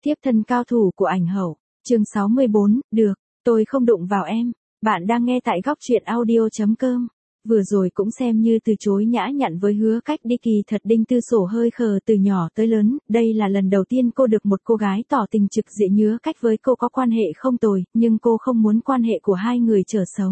Tiếp thân cao thủ của ảnh hậu, chương 64, được, tôi không đụng vào em. Bạn đang nghe tại góc truyện audio.com. Vừa rồi cũng xem như từ chối nhã nhặn với Hứa Cách đi, kỳ thật Đinh Tư Sổ hơi khờ từ nhỏ tới lớn, đây là lần đầu tiên cô được một cô gái tỏ tình trực diện. Hứa Cách với cô có quan hệ không tồi, nhưng cô không muốn quan hệ của hai người trở xấu.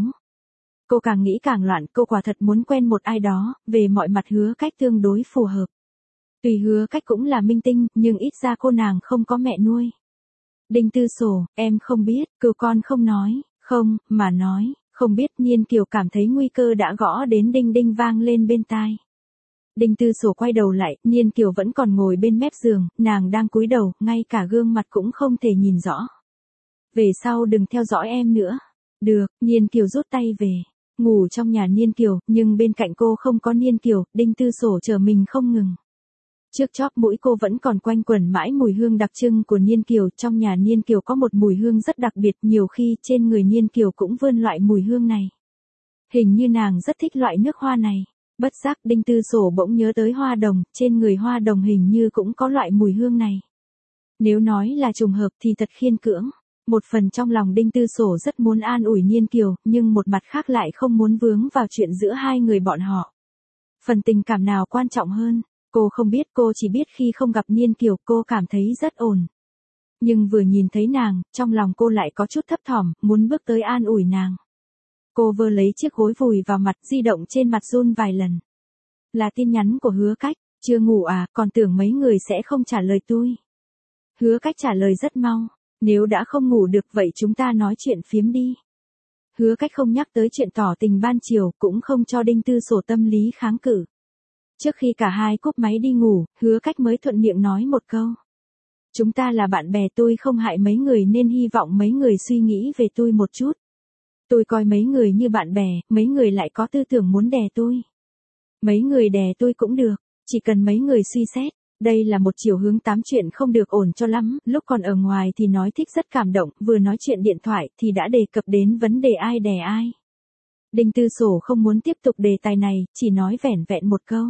Cô càng nghĩ càng loạn, cô quả thật muốn quen một ai đó, về mọi mặt Hứa Cách tương đối phù hợp. Tùy Hứa Cách cũng là minh tinh, nhưng ít ra cô nàng không có mẹ nuôi. Đinh Tư Sổ, em không biết, cừu con không nói, không, mà nói, không biết. Nhiên Kiều cảm thấy nguy cơ đã gõ đến đinh đinh vang lên bên tai. Đinh Tư Sổ quay đầu lại, Nhiên Kiều vẫn còn ngồi bên mép giường, nàng đang cúi đầu, ngay cả gương mặt cũng không thể nhìn rõ. Về sau đừng theo dõi em nữa. Được, Nhiên Kiều rút tay về. Ngủ trong nhà Nhiên Kiều, nhưng bên cạnh cô không có Nhiên Kiều, Đinh Tư Sổ chờ mình không ngừng. Trước chóp mũi cô vẫn còn quanh quẩn mãi mùi hương đặc trưng của Nhiên Kiều. Trong nhà Nhiên Kiều có một mùi hương rất đặc biệt, nhiều khi trên người Nhiên Kiều cũng vươn loại mùi hương này. Hình như nàng rất thích loại nước hoa này. Bất giác Đinh Tư Sổ bỗng nhớ tới hoa đồng, trên người hoa đồng hình như cũng có loại mùi hương này. Nếu nói là trùng hợp thì thật khiên cưỡng. Một phần trong lòng Đinh Tư Sổ rất muốn an ủi Nhiên Kiều, nhưng một mặt khác lại không muốn vướng vào chuyện giữa hai người bọn họ. Phần tình cảm nào quan trọng hơn? Cô không biết, cô chỉ biết khi không gặp Nhiên Kiều cô cảm thấy rất ổn. Nhưng vừa nhìn thấy nàng, trong lòng cô lại có chút thấp thỏm, muốn bước tới an ủi nàng. Cô vơ lấy chiếc gối vùi vào mặt, di động trên mặt run vài lần. Là tin nhắn của Hứa Cách, chưa ngủ à, còn tưởng mấy người sẽ không trả lời tôi. Hứa Cách trả lời rất mau, nếu đã không ngủ được vậy chúng ta nói chuyện phiếm đi. Hứa Cách không nhắc tới chuyện tỏ tình ban chiều, cũng không cho Đinh Tư Sổ tâm lý kháng cự. Trước khi cả hai cúp máy đi ngủ, Hứa Cách mới thuận miệng nói một câu. Chúng ta là bạn bè, tôi không hại mấy người nên hy vọng mấy người suy nghĩ về tôi một chút. Tôi coi mấy người như bạn bè, mấy người lại có tư tưởng muốn đè tôi. Mấy người đè tôi cũng được, chỉ cần mấy người suy xét. Đây là một chiều hướng tám chuyện không được ổn cho lắm, lúc còn ở ngoài thì nói thích rất cảm động, vừa nói chuyện điện thoại thì đã đề cập đến vấn đề ai đè ai. Đinh Tư Sổ không muốn tiếp tục đề tài này, chỉ nói vẻn vẹn một câu.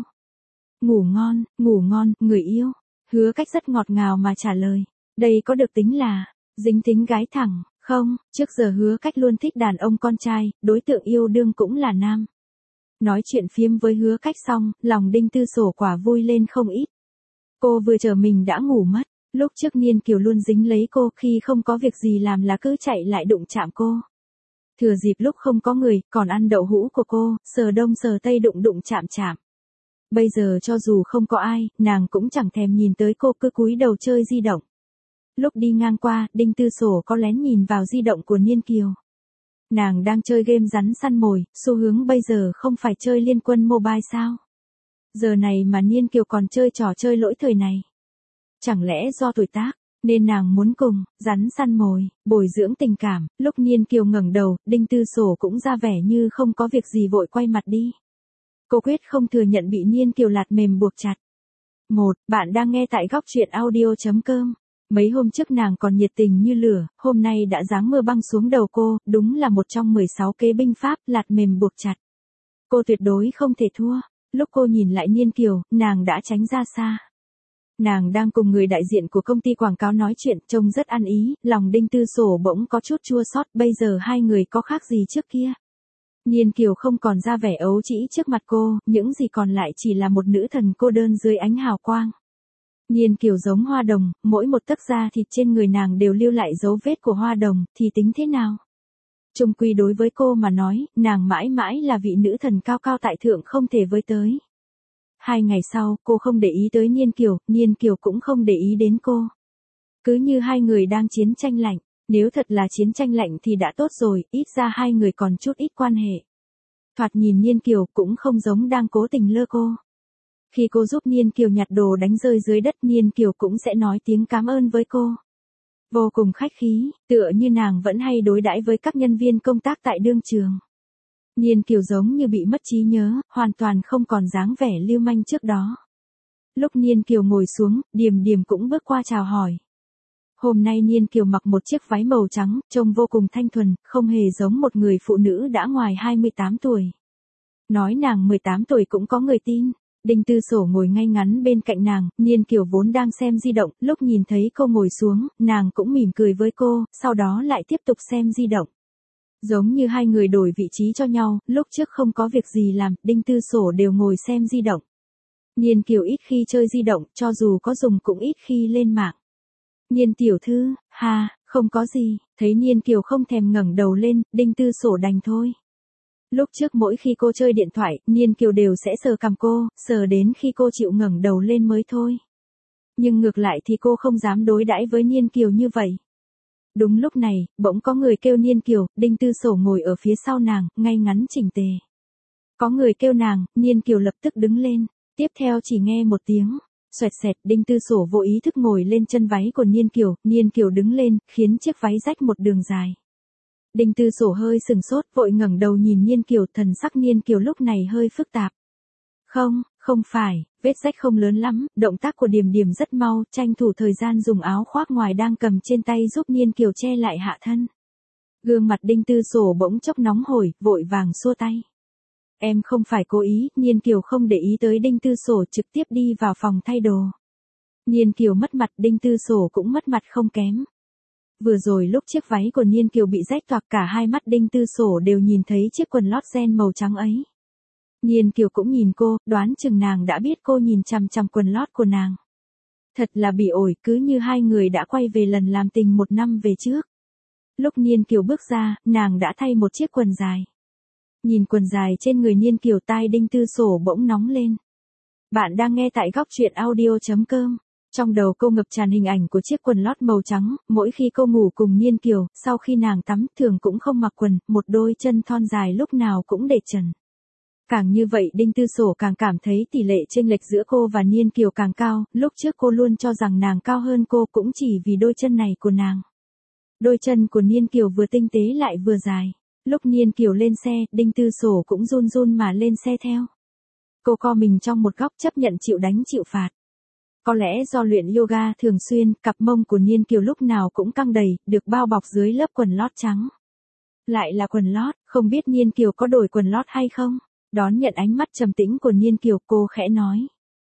Ngủ ngon, người yêu. Hứa Cách rất ngọt ngào mà trả lời. Đây có được tính là dính tính gái thẳng, không? Trước giờ Hứa Cách luôn thích đàn ông con trai, đối tượng yêu đương cũng là nam. Nói chuyện phiếm với Hứa Cách xong, lòng Đinh Tư Sổ quả vui lên không ít. Cô vừa chờ mình đã ngủ mất. Lúc trước Nhiên Kiều luôn dính lấy cô, khi không có việc gì làm là cứ chạy lại đụng chạm cô. Thừa dịp lúc không có người, còn ăn đậu hũ của cô, sờ đông sờ tây đụng chạm chạm. Bây giờ cho dù không có ai, nàng cũng chẳng thèm nhìn tới cô, cứ cúi đầu chơi di động. Lúc đi ngang qua, Đinh Tư Sổ có lén nhìn vào di động của Nhiên Kiều. Nàng đang chơi game rắn săn mồi, xu hướng bây giờ không phải chơi Liên Quân Mobile sao? Giờ này mà Nhiên Kiều còn chơi trò chơi lỗi thời này. Chẳng lẽ do tuổi tác, nên nàng muốn cùng, rắn săn mồi, bồi dưỡng tình cảm. Lúc Nhiên Kiều ngẩng đầu, Đinh Tư Sổ cũng ra vẻ như không có việc gì vội quay mặt đi. Cô quyết không thừa nhận bị Nhiên Kiều lạt mềm buộc chặt. Bạn đang nghe tại góc truyện audio.com. Mấy hôm trước nàng còn nhiệt tình như lửa, hôm nay đã giáng mưa băng xuống đầu cô, đúng là một trong 16 kế binh pháp, lạt mềm buộc chặt. Cô tuyệt đối không thể thua. Lúc cô nhìn lại Nhiên Kiều, nàng đã tránh ra xa. Nàng đang cùng người đại diện của công ty quảng cáo nói chuyện, trông rất ăn ý, lòng Đinh Tư Sổ bỗng có chút chua xót, bây giờ hai người có khác gì trước kia. Nhiên Kiều không còn ra vẻ ấu trĩ trước mặt cô, những gì còn lại chỉ là một nữ thần cô đơn dưới ánh hào quang. Nhiên Kiều giống hoa đồng, mỗi một tấc da thịt trên người nàng đều lưu lại dấu vết của hoa đồng, thì tính thế nào? Chung quy đối với cô mà nói, nàng mãi mãi là vị nữ thần cao cao tại thượng không thể với tới. 2 ngày sau, cô không để ý tới Nhiên Kiều cũng không để ý đến cô. Cứ như hai người đang chiến tranh lạnh. Nếu thật là chiến tranh lạnh thì đã tốt rồi, ít ra hai người còn chút ít quan hệ. Thoạt nhìn Nhiên Kiều cũng không giống đang cố tình lơ cô. Khi cô giúp Nhiên Kiều nhặt đồ đánh rơi dưới đất, Nhiên Kiều cũng sẽ nói tiếng cảm ơn với cô. Vô cùng khách khí, tựa như nàng vẫn hay đối đãi với các nhân viên công tác tại đương trường. Nhiên Kiều giống như bị mất trí nhớ, hoàn toàn không còn dáng vẻ lưu manh trước đó. Lúc Nhiên Kiều ngồi xuống, Điềm Điềm cũng bước qua chào hỏi. Hôm nay Nhiên Kiều mặc một chiếc váy màu trắng, trông vô cùng thanh thuần, không hề giống một người phụ nữ đã ngoài 28 tuổi. Nói nàng 18 tuổi cũng có người tin. Đinh Tư Sổ ngồi ngay ngắn bên cạnh nàng, Niên Kiều vốn đang xem di động, lúc nhìn thấy cô ngồi xuống, nàng cũng mỉm cười với cô, sau đó lại tiếp tục xem di động. Giống như hai người đổi vị trí cho nhau, lúc trước không có việc gì làm, Đinh Tư Sổ đều ngồi xem di động. Niên Kiều ít khi chơi di động, cho dù có dùng cũng ít khi lên mạng. Niên tiểu thư, không có gì, thấy Niên Kiều không thèm ngẩng đầu lên, Đinh Tư Sổ đành thôi. Lúc trước mỗi khi cô chơi điện thoại, Niên Kiều đều sẽ sờ cằm cô, sờ đến khi cô chịu ngẩng đầu lên mới thôi. Nhưng ngược lại thì cô không dám đối đãi với Niên Kiều như vậy. Đúng lúc này, bỗng có người kêu Niên Kiều, Đinh Tư Sổ ngồi ở phía sau nàng, ngay ngắn chỉnh tề. Có người kêu nàng, Niên Kiều lập tức đứng lên, tiếp theo chỉ nghe một tiếng, xoẹt xẹt, Đinh Tư Sổ vô ý thức ngồi lên chân váy của Niên Kiều đứng lên, khiến chiếc váy rách một đường dài. Đinh Tư Sổ hơi sừng sốt, vội ngẩng đầu nhìn Niên Kiều, thần sắc Niên Kiều lúc này hơi phức tạp. Không phải, vết rách không lớn lắm, động tác của Điềm Điềm rất mau, tranh thủ thời gian dùng áo khoác ngoài đang cầm trên tay giúp Niên Kiều che lại hạ thân. Gương mặt Đinh Tư Sổ bỗng chốc nóng hổi, vội vàng xua tay. Em không phải cố ý, Niên Kiều không để ý tới Đinh Tư Sổ, trực tiếp đi vào phòng thay đồ. Niên Kiều mất mặt, Đinh Tư Sổ cũng mất mặt không kém. Vừa rồi lúc chiếc váy của Niên Kiều bị rách toạc, cả hai mắt Đinh Tư Sổ đều nhìn thấy chiếc quần lót ren màu trắng ấy. Niên Kiều cũng nhìn cô, đoán chừng nàng đã biết cô nhìn chằm chằm quần lót của nàng. Thật là bị ổi, cứ như hai người đã quay về lần làm tình 1 năm về trước. Lúc Niên Kiều bước ra, nàng đã thay một chiếc quần dài. Nhìn quần dài trên người Niên Kiều, tai Đinh Tư Sổ bỗng nóng lên. Bạn đang nghe tại góc truyện audio.com. Trong đầu cô ngập tràn hình ảnh của chiếc quần lót màu trắng, mỗi khi cô ngủ cùng Niên Kiều, sau khi nàng tắm, thường cũng không mặc quần, một đôi chân thon dài lúc nào cũng để trần. Càng như vậy Đinh Tư Sổ càng cảm thấy tỷ lệ chênh lệch giữa cô và Niên Kiều càng cao, lúc trước cô luôn cho rằng nàng cao hơn cô cũng chỉ vì đôi chân này của nàng. Đôi chân của Niên Kiều vừa tinh tế lại vừa dài. Lúc Niên Kiều lên xe, Đinh Tư Sổ cũng run run mà lên xe theo. Cô co mình trong một góc chấp nhận chịu đánh chịu phạt. Có lẽ do luyện yoga thường xuyên, cặp mông của Niên Kiều lúc nào cũng căng đầy, được bao bọc dưới lớp quần lót trắng. Lại là quần lót, không biết Niên Kiều có đổi quần lót hay không? Đón nhận ánh mắt trầm tĩnh của Niên Kiều, cô khẽ nói.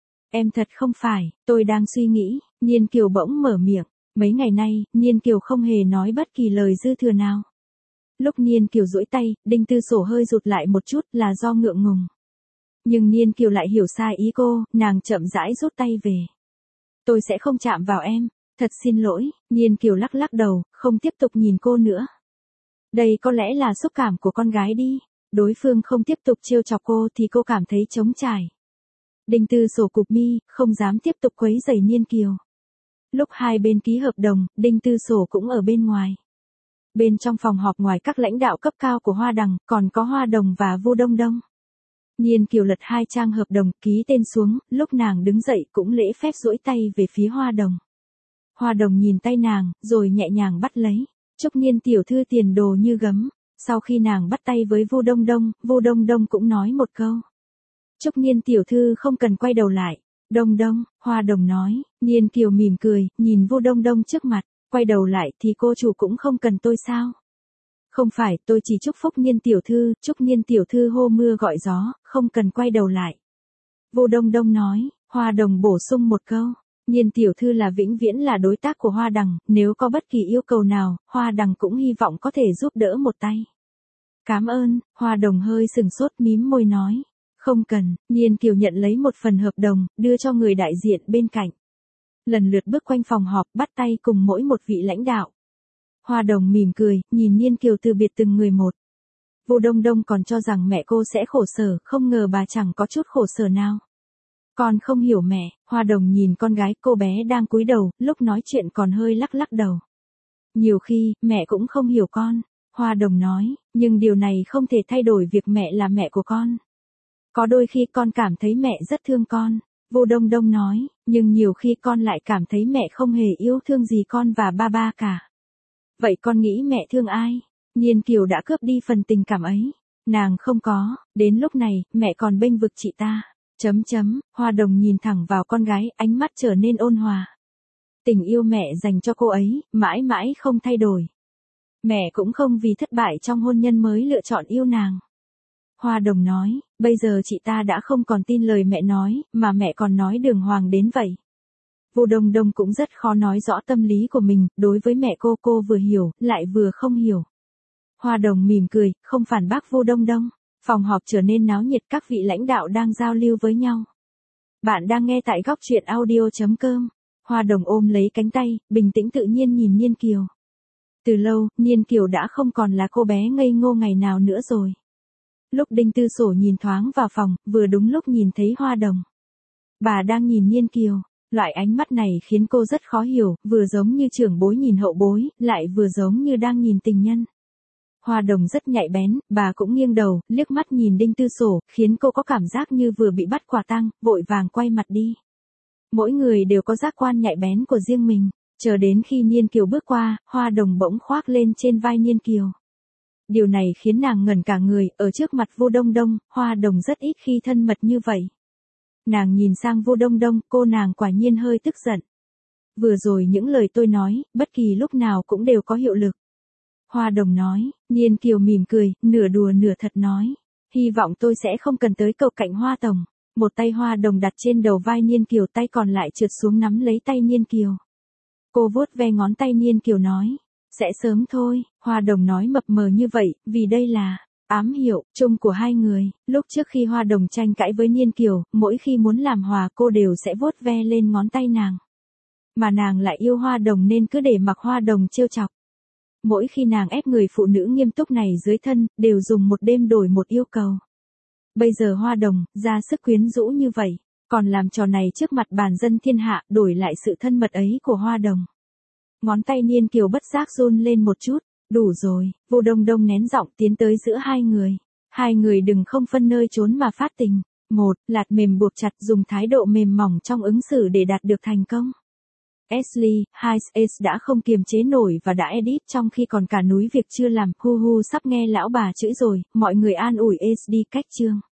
Em thật không phải, tôi đang suy nghĩ. Niên Kiều bỗng mở miệng. Mấy ngày nay, Niên Kiều không hề nói bất kỳ lời dư thừa nào. Lúc Niên Kiều duỗi tay, Đinh Tư Sổ hơi rụt lại một chút, là do ngượng ngùng. Nhưng Niên Kiều lại hiểu sai ý cô, nàng chậm rãi rút tay về. Tôi sẽ không chạm vào em, thật xin lỗi. Niên Kiều lắc lắc đầu, không tiếp tục nhìn cô nữa. Đây có lẽ là xúc cảm của con gái đi. Đối phương không tiếp tục trêu chọc cô thì cô cảm thấy trống trải. Đinh Tư Sổ cụp mi, không dám tiếp tục quấy rầy Niên Kiều. Lúc hai bên ký hợp đồng, Đinh Tư Sổ cũng ở bên ngoài. Bên trong phòng họp, ngoài các lãnh đạo cấp cao của Hoa Đằng, còn có Hoa Đồng và Vu Đông Đông. Niên Kiều lật 2 trang hợp đồng, ký tên xuống, lúc nàng đứng dậy cũng lễ phép duỗi tay về phía Hoa Đồng. Hoa Đồng nhìn tay nàng, rồi nhẹ nhàng bắt lấy. Chúc Niên tiểu thư tiền đồ như gấm. Sau khi nàng bắt tay với Vu Đông Đông cũng nói một câu. Chúc Niên tiểu thư không cần quay đầu lại. Đông Đông, Hoa Đồng nói. Niên Kiều mỉm cười, nhìn Vu Đông trước mặt. Quay đầu lại thì cô chủ cũng không cần tôi sao? Không phải, tôi chỉ chúc phúc Niên tiểu thư, chúc Niên tiểu thư hô mưa gọi gió, không cần quay đầu lại. Vu Đông nói. Hoa Đồng bổ sung một câu. Niên tiểu thư là vĩnh viễn là đối tác của Hoa Đằng, nếu có bất kỳ yêu cầu nào, Hoa Đằng cũng hy vọng có thể giúp đỡ một tay. Cảm ơn. Hoa Đồng hơi sừng sốt, mím môi nói. Không cần. Niên Kiều nhận lấy một phần hợp đồng, đưa cho người đại diện bên cạnh. Lần lượt bước quanh phòng họp, bắt tay cùng mỗi một vị lãnh đạo. Hoa Đồng mỉm cười, nhìn Niên Kiều từ biệt từng người một. Vu Đông còn cho rằng mẹ cô sẽ khổ sở, không ngờ bà chẳng có chút khổ sở nào. Con không hiểu mẹ. Hoa Đồng nhìn con gái, cô bé đang cúi đầu, lúc nói chuyện còn hơi lắc lắc đầu. Nhiều khi, mẹ cũng không hiểu con. Hoa Đồng nói, nhưng điều này không thể thay đổi việc mẹ là mẹ của con. Có đôi khi con cảm thấy mẹ rất thương con. Vu Đông nói, nhưng nhiều khi con lại cảm thấy mẹ không hề yêu thương gì con và ba cả. Vậy con nghĩ mẹ thương ai? Niên Kiều đã cướp đi phần tình cảm ấy. Nàng không có, đến lúc này, mẹ còn bênh vực chị ta. Hoa Đồng nhìn thẳng vào con gái, ánh mắt trở nên ôn hòa. Tình yêu mẹ dành cho cô ấy, mãi mãi không thay đổi. Mẹ cũng không vì thất bại trong hôn nhân mới lựa chọn yêu nàng. Hoa Đồng nói, bây giờ chị ta đã không còn tin lời mẹ nói, mà mẹ còn nói đường hoàng đến vậy. Vu Đông Đông cũng rất khó nói rõ tâm lý của mình, đối với mẹ cô vừa hiểu, lại vừa không hiểu. Hoa Đồng mỉm cười, không phản bác Vu Đông Đông. Phòng họp trở nên náo nhiệt, các vị lãnh đạo đang giao lưu với nhau. Bạn đang nghe tại góc truyện audio.com. Hoa Đồng ôm lấy cánh tay, bình tĩnh tự nhiên nhìn Niên Kiều. Từ lâu, Niên Kiều đã không còn là cô bé ngây ngô ngày nào nữa rồi. Lúc Đinh Tư Sổ nhìn thoáng vào phòng, vừa đúng lúc nhìn thấy Hoa Đồng. Bà đang nhìn Niên Kiều. Loại ánh mắt này khiến cô rất khó hiểu, vừa giống như trưởng bối nhìn hậu bối, lại vừa giống như đang nhìn tình nhân. Hoa Đồng rất nhạy bén, bà cũng nghiêng đầu, liếc mắt nhìn Đinh Tư Sổ, khiến cô có cảm giác như vừa bị bắt quả tang, vội vàng quay mặt đi. Mỗi người đều có giác quan nhạy bén của riêng mình, chờ đến khi Niên Kiều bước qua, Hoa Đồng bỗng khoác lên trên vai Niên Kiều. Điều này khiến nàng ngẩn cả người, ở trước mặt Vu Đông Đông, Hoa Đồng rất ít khi thân mật như vậy. Nàng nhìn sang Vu Đông Đông, cô nàng quả nhiên hơi tức giận. Vừa rồi những lời tôi nói, bất kỳ lúc nào cũng đều có hiệu lực. Hoa Đồng nói, Niên Kiều mỉm cười, nửa đùa nửa thật nói. Hy vọng tôi sẽ không cần tới cầu cạnh Hoa Tổng. Một tay Hoa Đồng đặt trên đầu vai Niên Kiều, tay còn lại trượt xuống nắm lấy tay Niên Kiều. Cô vuốt ve ngón tay Niên Kiều nói, sẽ sớm thôi. Hoa Đồng nói mập mờ như vậy, vì đây là ám hiệu chung của hai người. Lúc trước khi Hoa Đồng tranh cãi với Niên Kiều, mỗi khi muốn làm hòa cô đều sẽ vuốt ve lên ngón tay nàng. Mà nàng lại yêu Hoa Đồng nên cứ để mặc Hoa Đồng trêu chọc. Mỗi khi nàng ép người phụ nữ nghiêm túc này dưới thân, đều dùng một đêm đổi một yêu cầu. Bây giờ Hoa Đồng, ra sức quyến rũ như vậy, còn làm trò này trước mặt bàn dân thiên hạ, đổi lại sự thân mật ấy của Hoa Đồng. Ngón tay Niên Kiều bất giác run lên một chút, đủ rồi, Vu Đông Đông nén giọng tiến tới giữa hai người. Hai người đừng không phân nơi trốn mà phát tình. Một, lạt mềm buộc chặt, dùng thái độ mềm mỏng trong ứng xử để đạt được thành công. Ashley, Hayes đã không kiềm chế nổi và đã edit trong khi còn cả núi việc chưa làm. Hu hu, sắp nghe lão bà chửi rồi, mọi người an ủi Ace đi cách chương.